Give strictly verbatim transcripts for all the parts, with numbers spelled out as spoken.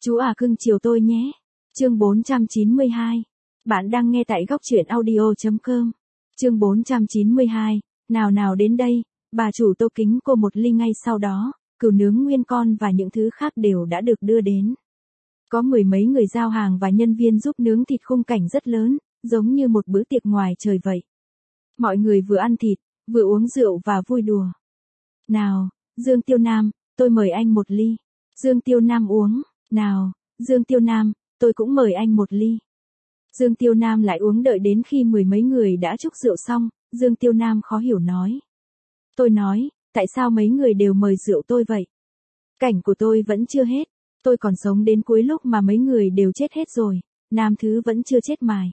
Chú à cưng chiều tôi nhé. Chương bốn trăm chín mươi hai. Bạn đang nghe tại góc truyện audio chấm com. Chương bốn trăm chín mươi hai. Nào nào đến đây, bà chủ Tô kính cô một ly ngay sau đó, cừu nướng nguyên con và những thứ khác đều đã được đưa đến. Có mười mấy người giao hàng và nhân viên giúp nướng thịt, khung cảnh rất lớn, giống như một bữa tiệc ngoài trời vậy. Mọi người vừa ăn thịt, vừa uống rượu và vui đùa. Nào, Dương Tiêu Nam, tôi mời anh một ly. Dương Tiêu Nam uống. Nào, Dương Tiêu Nam, tôi cũng mời anh một ly. Dương Tiêu Nam lại uống, đợi đến khi mười mấy người đã chúc rượu xong, Dương Tiêu Nam khó hiểu nói. Tôi nói, tại sao mấy người đều mời rượu tôi vậy? Cảnh của tôi vẫn chưa hết, tôi còn sống đến cuối lúc mà mấy người đều chết hết rồi, Nam Thứ vẫn chưa chết mài.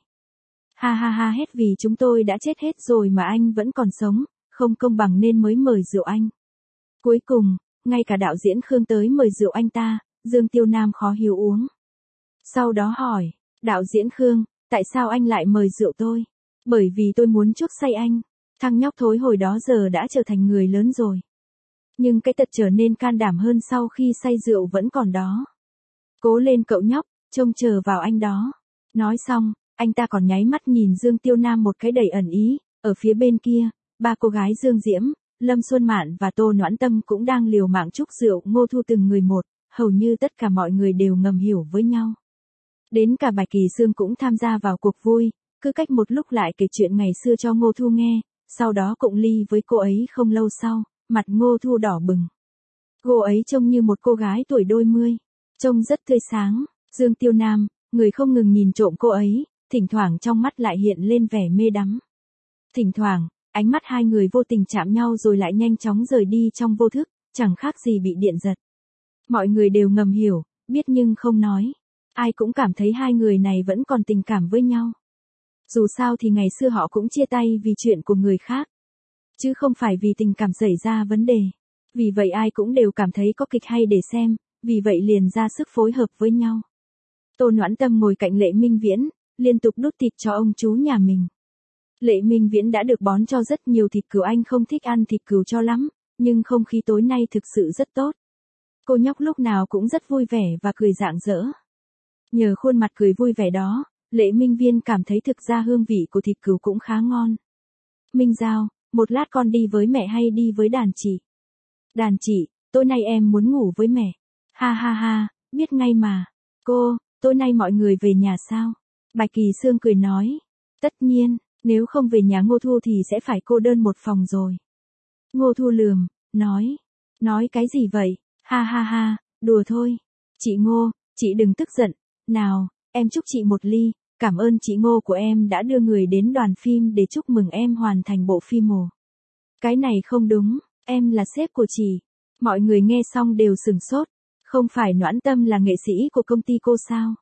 Ha ha ha, hết vì chúng tôi đã chết hết rồi mà anh vẫn còn sống, không công bằng nên mới mời rượu anh. Cuối cùng, ngay cả đạo diễn Khương tới mời rượu anh ta, Dương Tiêu Nam khó hiểu uống. Sau đó hỏi, đạo diễn Khương, tại sao anh lại mời rượu tôi? Bởi vì tôi muốn chuốc say anh. Thằng nhóc thối hồi đó giờ đã trở thành người lớn rồi. Nhưng cái tật trở nên can đảm hơn sau khi say rượu vẫn còn đó. Cố lên cậu nhóc, trông chờ vào anh đó. Nói xong, anh ta còn nháy mắt nhìn Dương Tiêu Nam một cái đầy ẩn ý. Ở phía bên kia, ba cô gái Dương Diễm, Lâm Xuân Mạn và Tô Noãn Tâm cũng đang liều mạng chúc rượu Ngô Thu từng người một, hầu như tất cả mọi người đều ngầm hiểu với nhau. Đến cả Bạch Kỳ Sương cũng tham gia vào cuộc vui, cứ cách một lúc lại kể chuyện ngày xưa cho Ngô Thu nghe, sau đó cụng ly với cô ấy. Không lâu sau, mặt Ngô Thu đỏ bừng. Cô ấy trông như một cô gái tuổi đôi mươi, trông rất tươi sáng. Dương Tiêu Nam, người không ngừng nhìn trộm cô ấy, thỉnh thoảng trong mắt lại hiện lên vẻ mê đắm. Thỉnh thoảng, ánh mắt hai người vô tình chạm nhau rồi lại nhanh chóng rời đi trong vô thức, chẳng khác gì bị điện giật. Mọi người đều ngầm hiểu, biết nhưng không nói. Ai cũng cảm thấy hai người này vẫn còn tình cảm với nhau. Dù sao thì ngày xưa họ cũng chia tay vì chuyện của người khác, chứ không phải vì tình cảm xảy ra vấn đề. Vì vậy ai cũng đều cảm thấy có kịch hay để xem, vì vậy liền ra sức phối hợp với nhau. Tô Noãn Tâm ngồi cạnh Lệ Minh Viễn, liên tục đút thịt cho ông chú nhà mình. Lệ Minh Viễn đã được bón cho rất nhiều thịt cừu, anh không thích ăn thịt cừu cho lắm, nhưng không khí tối nay thực sự rất tốt. Cô nhóc lúc nào cũng rất vui vẻ và cười rạng rỡ. Nhờ khuôn mặt cười vui vẻ đó, Lệ Minh Viên cảm thấy thực ra hương vị của thịt cừu cũng khá ngon. Minh Giao, một lát con đi với mẹ hay đi với đàn chị? Đàn chị, tối nay em muốn ngủ với mẹ. Ha ha ha, biết ngay mà. Cô, tối nay mọi người về nhà sao? Bạch Kỳ Sương cười nói. Tất nhiên, nếu không về nhà Ngô Thu thì sẽ phải cô đơn một phòng rồi. Ngô Thu lườm, nói. Nói cái gì vậy? Ha ha ha, đùa thôi. Chị Ngô, chị đừng tức giận. Nào, em chúc chị một ly, cảm ơn chị Ngô của em đã đưa người đến đoàn phim để chúc mừng em hoàn thành bộ phim Mồ. Cái này không đúng, em là sếp của chị. Mọi người nghe xong đều sửng sốt, không phải Noãn Tâm là nghệ sĩ của công ty cô sao?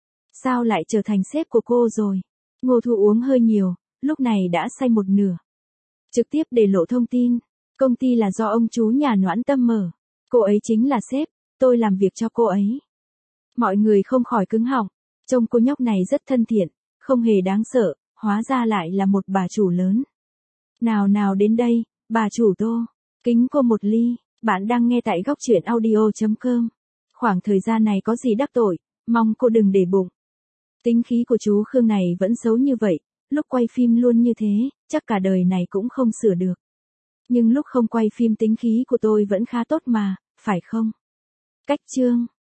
Sao lại trở thành sếp của cô rồi? Ngô Thu uống hơi nhiều, lúc này đã say một nửa. Trực tiếp để lộ thông tin, công ty là do ông chú nhà Noãn Tâm mở. Cô ấy chính là sếp, tôi làm việc cho cô ấy. Mọi người không khỏi cứng họng, trông cô nhóc này rất thân thiện, không hề đáng sợ, hóa ra lại là một bà chủ lớn. Nào nào đến đây, bà chủ Tô, kính cô một ly, bạn đang nghe tại góc truyện audio chấm com. Khoảng thời gian này có gì đắc tội, mong cô đừng để bụng. Tính khí của chú Khương này vẫn xấu như vậy, lúc quay phim luôn như thế, chắc cả đời này cũng không sửa được. Nhưng lúc không quay phim tính khí của tôi vẫn khá tốt mà, phải không? Cách chương